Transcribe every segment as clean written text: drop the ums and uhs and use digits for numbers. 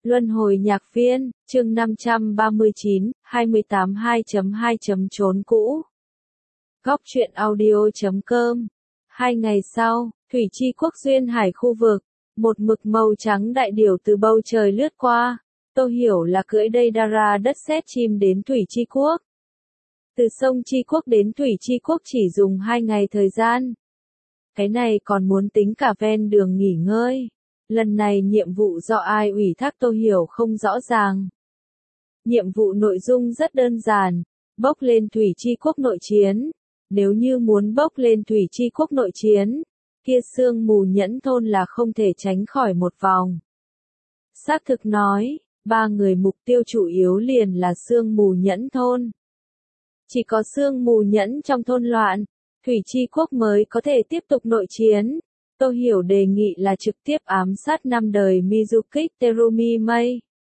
Luân hồi nhạc viên, chương 539, 28 2.2. Trốn cũ. Góc truyện audio.com. 2 ngày sau, thủy tri quốc duyên hải khu vực, một mực màu trắng đại điểu từ bầu trời lướt qua. Tô Hiểu là cưỡi Deidara đất sét chim đến thủy tri quốc. Từ sông tri quốc đến thủy tri quốc chỉ dùng 2 ngày thời gian. Cái này còn muốn tính cả ven đường nghỉ ngơi. Lần này nhiệm vụ do ai ủy thác Tô Hiểu không rõ ràng. Nhiệm vụ nội dung rất đơn giản, bốc lên thủy tri quốc nội chiến. Nếu như muốn bốc lên thủy tri quốc nội chiến, kia sương mù nhẫn thôn là không thể tránh khỏi một vòng. Xác thực nói, 3 người mục tiêu chủ yếu liền là sương mù nhẫn thôn. Chỉ có sương mù nhẫn trong thôn loạn, thủy tri quốc mới có thể tiếp tục nội chiến. Tô Hiểu đề nghị là trực tiếp ám sát 5 đời Mizukik Terumi Mei.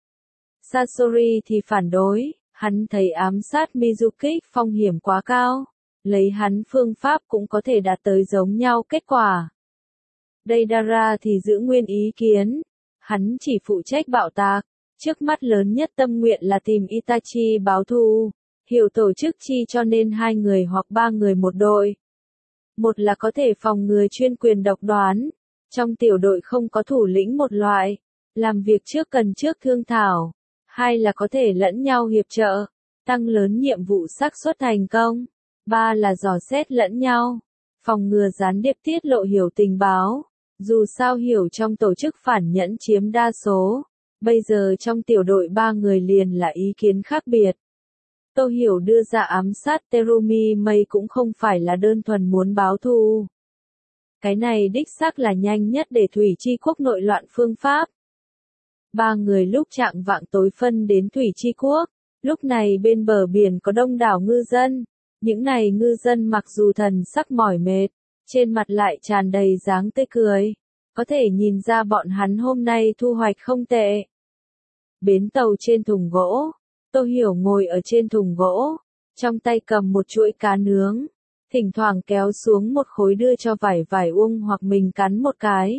Sasori thì phản đối, hắn thấy ám sát Mizukik phong hiểm quá cao, lấy hắn phương pháp cũng có thể đạt tới giống nhau kết quả. Deidara thì giữ nguyên ý kiến, hắn chỉ phụ trách bạo tạc, trước mắt lớn nhất tâm nguyện là tìm Itachi báo thù, hiểu tổ chức chi cho nên 2 người hoặc 3 người một đội. Một là có thể phòng ngừa chuyên quyền độc đoán, trong tiểu đội không có thủ lĩnh một loại, làm việc trước cần trước thương thảo. 2 là có thể lẫn nhau hiệp trợ, tăng lớn nhiệm vụ xác suất thành công. 3 là dò xét lẫn nhau, phòng ngừa gián điệp tiết lộ hiểu tình báo. Dù sao hiểu trong tổ chức phản nhẫn chiếm đa số, bây giờ trong tiểu đội 3 người liền là ý kiến khác biệt. Tô Hiểu đưa ra ám sát Terumi Mei cũng không phải là đơn thuần muốn báo thù. Cái này đích xác là nhanh nhất để thủy tri quốc nội loạn phương pháp. 3 người lúc chạng vạng tối phân đến thủy tri quốc, lúc này bên bờ biển có đông đảo ngư dân. Những này ngư dân mặc dù thần sắc mỏi mệt, trên mặt lại tràn đầy dáng tươi cười. Có thể nhìn ra bọn hắn hôm nay thu hoạch không tệ. Bến tàu trên thùng gỗ. Tô Hiểu ngồi ở trên thùng gỗ, trong tay cầm một chuỗi cá nướng, thỉnh thoảng kéo xuống một khối đưa cho vải uông hoặc mình cắn một cái.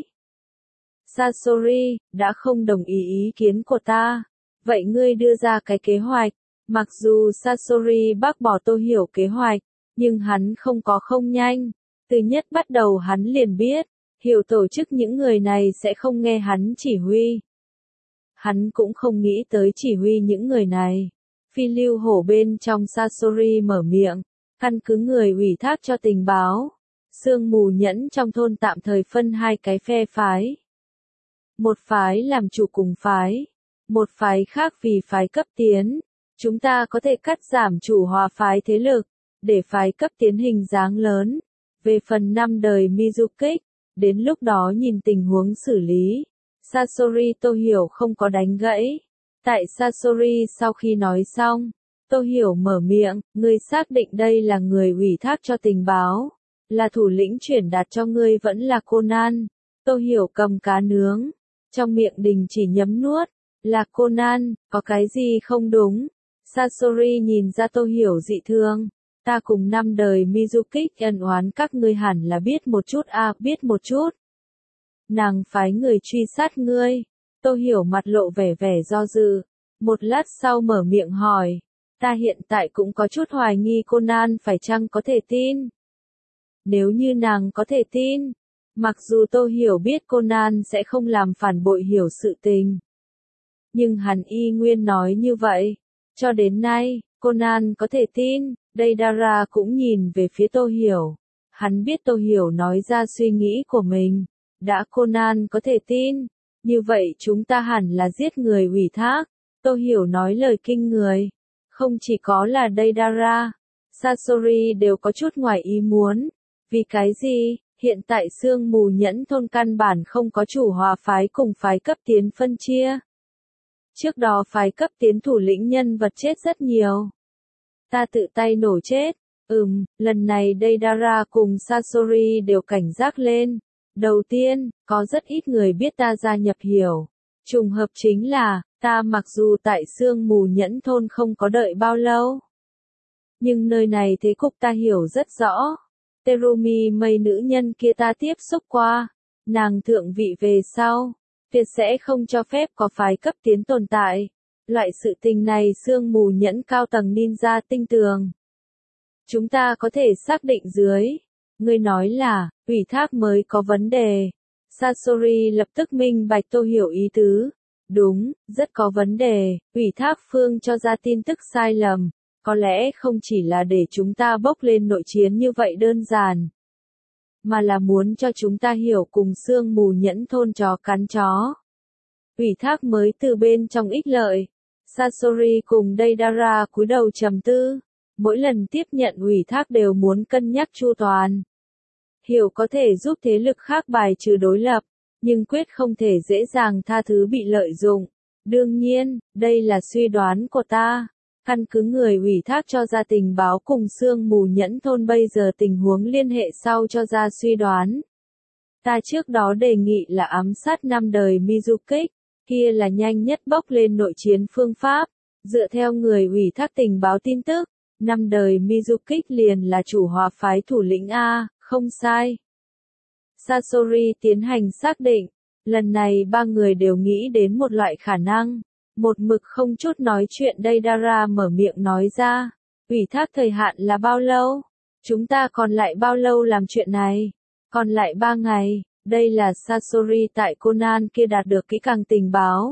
Sasori, đã không đồng ý kiến của ta, vậy ngươi đưa ra cái kế hoạch. Mặc dù Sasori bác bỏ Tô Hiểu kế hoạch, nhưng hắn không có không nhanh. Từ nhất bắt đầu hắn liền biết, hiểu tổ chức những người này sẽ không nghe hắn chỉ huy. Hắn cũng không nghĩ tới chỉ huy những người này. Phi lưu hổ bên trong Sasori mở miệng, căn cứ người ủy thác cho tình báo. Sương mù nhẫn trong thôn tạm thời phân 2 cái phe phái. Một phái làm chủ cùng phái, một phái khác vì phái cấp tiến. Chúng ta có thể cắt giảm chủ hòa phái thế lực, để phái cấp tiến hình dáng lớn. Về phần 5 đời Mizukik, đến lúc đó nhìn tình huống xử lý. Sasori Tô Hiểu không có đánh gãy. Tại Sasori sau khi nói xong, Tô Hiểu mở miệng, ngươi xác định đây là người ủy thác cho tình báo, là thủ lĩnh chuyển đạt cho ngươi vẫn là Conan. Tô Hiểu cầm cá nướng, trong miệng đình chỉ nhấm nuốt, là Conan, có cái gì không đúng? Sasori nhìn ra Tô Hiểu dị thương, ta cùng 5 đời Mizukik ân oán các ngươi hẳn là biết một chút biết một chút. Nàng phái người truy sát ngươi. Tô Hiểu mặt lộ vẻ do dự, một lát sau mở miệng hỏi, ta hiện tại cũng có chút hoài nghi Conan phải chăng có thể tin. Nếu như nàng có thể tin, mặc dù Tô Hiểu biết Conan sẽ không làm phản bội hiểu sự tình, nhưng hắn y nguyên nói như vậy. Cho đến nay, Conan có thể tin. Deidara cũng nhìn về phía Tô Hiểu. Hắn biết Tô Hiểu nói ra suy nghĩ của mình. Đã Conan có thể tin, như vậy chúng ta hẳn là giết người ủy thác. Tô Hiểu nói lời kinh người. Không chỉ có là Deidara, Sasori đều có chút ngoài ý muốn. Vì cái gì, hiện tại sương mù nhẫn thôn căn bản không có chủ hòa phái cùng phái cấp tiến phân chia. Trước đó phái cấp tiến thủ lĩnh nhân vật chết rất nhiều. Ta tự tay nổ chết. Lần này Deidara cùng Sasori đều cảnh giác lên. Đầu tiên, có rất ít người biết ta gia nhập hiểu. Trùng hợp chính là, ta mặc dù tại sương mù nhẫn thôn không có đợi bao lâu. Nhưng nơi này thế cục ta hiểu rất rõ. Terumi Mei nữ nhân kia ta tiếp xúc qua. Nàng thượng vị về sau. Tuyệt sẽ không cho phép có phái cấp tiến tồn tại. Loại sự tình này sương mù nhẫn cao tầng ninja tinh tường. Chúng ta có thể xác định dưới. Ngươi nói là, ủy thác mới có vấn đề. Sasori lập tức minh bạch Tô Hiểu ý tứ. Đúng, rất có vấn đề, ủy thác phương cho ra tin tức sai lầm. Có lẽ không chỉ là để chúng ta bốc lên nội chiến như vậy đơn giản. Mà là muốn cho chúng ta hiểu cùng sương mù nhẫn thôn chó cắn chó. Ủy thác mới từ bên trong ích lợi. Sasori cùng Deidara cúi đầu trầm tư. Mỗi lần tiếp nhận ủy thác đều muốn cân nhắc chu toàn. Hiểu có thể giúp thế lực khác bài trừ đối lập, nhưng quyết không thể dễ dàng tha thứ bị lợi dụng. Đương nhiên, đây là suy đoán của ta. Căn cứ người ủy thác cho ra tình báo cùng sương mù nhẫn thôn bây giờ tình huống liên hệ sau cho ra suy đoán. Ta trước đó đề nghị là ám sát 5 đời Mizukik, kia là nhanh nhất bốc lên nội chiến phương pháp. Dựa theo người ủy thác tình báo tin tức, 5 đời Mizukik liền là chủ hòa phái thủ lĩnh A, không sai. Sasori tiến hành xác định, lần này ba người đều nghĩ đến một loại khả năng. Một mực không chút nói chuyện Deidara mở miệng nói ra. Ủy thác thời hạn là bao lâu? Chúng ta còn lại bao lâu làm chuyện này? Còn lại 3 ngày. Đây là Sasori tại Conan kia đạt được kỹ càng tình báo.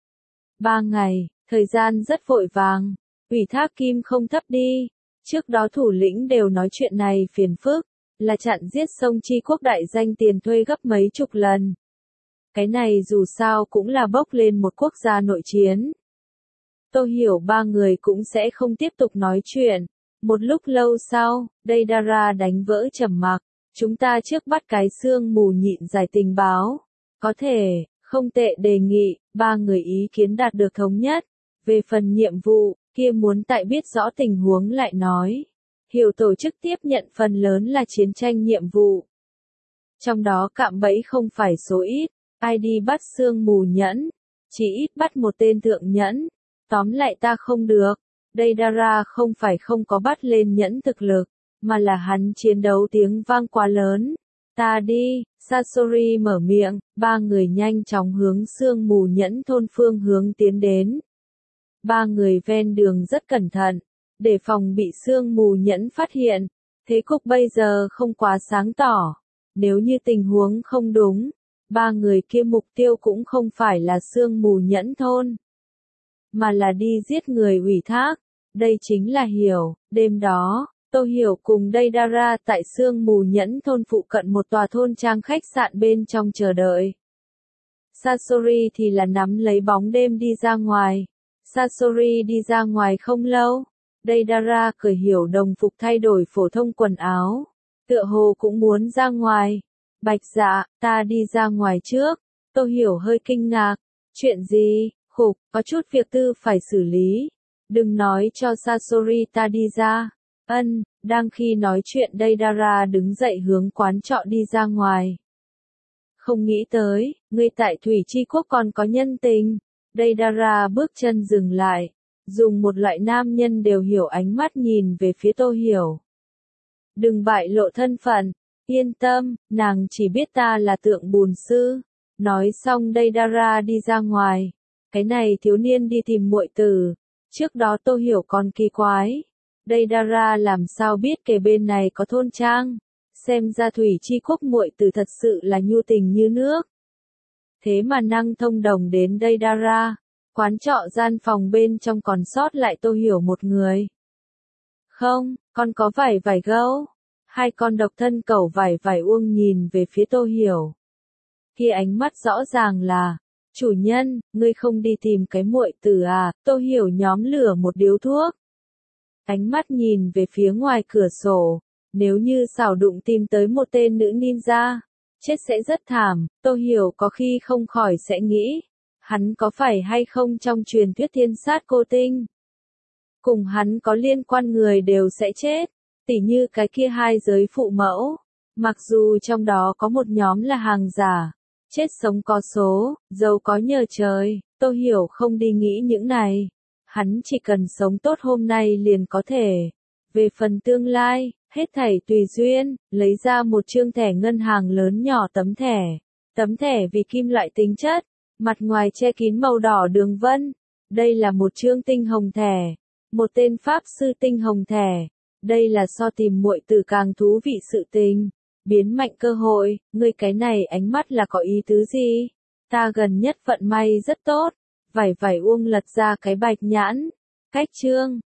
3 ngày, thời gian rất vội vàng. Ủy thác kim không thấp đi. Trước đó thủ lĩnh đều nói chuyện này phiền phức. Là chặn giết sông Chi Quốc đại danh tiền thuê gấp mấy chục lần. Cái này dù sao cũng là bốc lên một quốc gia nội chiến. Tôi hiểu ba người cũng sẽ không tiếp tục nói chuyện. Một lúc lâu sau, Deidara đánh vỡ trầm mặc. Chúng ta trước bắt cái xương mù nhịn giải tình báo. Có thể, không tệ đề nghị, ba người ý kiến đạt được thống nhất. Về phần nhiệm vụ, kia muốn tại biết rõ tình huống lại nói. Hiểu tổ chức tiếp nhận phần lớn là chiến tranh nhiệm vụ. Trong đó cạm bẫy không phải số ít. Ai đi bắt xương mù nhẫn, chỉ ít bắt một tên thượng nhẫn. Tóm lại ta không được. Deidara không phải không có bắt lên nhẫn thực lực, mà là hắn chiến đấu tiếng vang quá lớn. Ta đi, Sasori mở miệng, ba người nhanh chóng hướng xương mù nhẫn thôn phương hướng tiến đến. Ba người ven đường rất cẩn thận, để phòng bị xương mù nhẫn phát hiện. Thế cục bây giờ không quá sáng tỏ. Nếu như tình huống không đúng, ba người kia mục tiêu cũng không phải là xương mù nhẫn thôn, mà là đi giết người ủy thác. Đây chính là Hiểu. Đêm đó, Tô Hiểu cùng Deidara tại xương mù nhẫn thôn phụ cận một tòa thôn trang khách sạn bên trong chờ đợi. Sasori thì là nắm lấy bóng đêm đi ra ngoài. Sasori đi ra ngoài không lâu. Deidara cởi Hiểu đồng phục thay đổi phổ thông quần áo. Tựa hồ cũng muốn ra ngoài. Bạch Dạ, ta đi ra ngoài trước. Tô Hiểu hơi kinh ngạc. Chuyện gì? Khục, có chút việc tư phải xử lý. Đừng nói cho Sasori ta đi ra. Đang khi nói chuyện Deidara đứng dậy hướng quán trọ đi ra ngoài. Không nghĩ tới, ngươi tại Thủy Chi Quốc còn có nhân tình. Deidara bước chân dừng lại. Dùng một loại nam nhân đều hiểu ánh mắt nhìn về phía Tô Hiểu. Đừng bại lộ thân phận. Yên tâm, nàng chỉ biết ta là tượng bùn sư. Nói xong Deidara đi ra ngoài. Cái này thiếu niên đi tìm muội tử. Trước đó Tô Hiểu còn kỳ quái. Deidara làm sao biết kề bên này có thôn trang. Xem ra Thủy Chi Quốc muội tử thật sự là nhu tình như nước. Thế mà năng thông đồng đến Deidara. Quán trọ gian phòng bên trong còn sót lại Tô Hiểu một người. Không, con có vải gấu. Hai con độc thân cẩu vải uông nhìn về phía Tô Hiểu. Kia ánh mắt rõ ràng là, chủ nhân, ngươi không đi tìm cái muội tử à? Tô Hiểu nhóm lửa một điếu thuốc. Ánh mắt nhìn về phía ngoài cửa sổ. Nếu như xảo đụng tìm tới một tên nữ ninja, chết sẽ rất thảm. Tô Hiểu có khi không khỏi sẽ nghĩ, hắn có phải hay không trong truyền thuyết thiên sát cô tinh. Cùng hắn có liên quan người đều sẽ chết. Tỉ như cái kia hai giới phụ mẫu. Mặc dù trong đó có một nhóm là hàng giả. Chết sống có số, giàu có nhờ trời. Tô Hiểu không đi nghĩ những này. Hắn chỉ cần sống tốt hôm nay liền có thể. Về phần tương lai, hết thảy tùy duyên. Lấy ra một chương thẻ ngân hàng lớn nhỏ tấm thẻ. Tấm thẻ vì kim loại tính chất. Mặt ngoài che kín màu đỏ đường vân. Đây là một chương tinh hồng thẻ. Một tên pháp sư tinh hồng thẻ. Đây là so tìm muội tử càng thú vị sự tình. Biến mạnh cơ hội, ngươi cái này ánh mắt là có ý tứ gì? Ta gần nhất vận may rất tốt. Vải vải Uông lật ra cái bạch nhãn. Cách chương.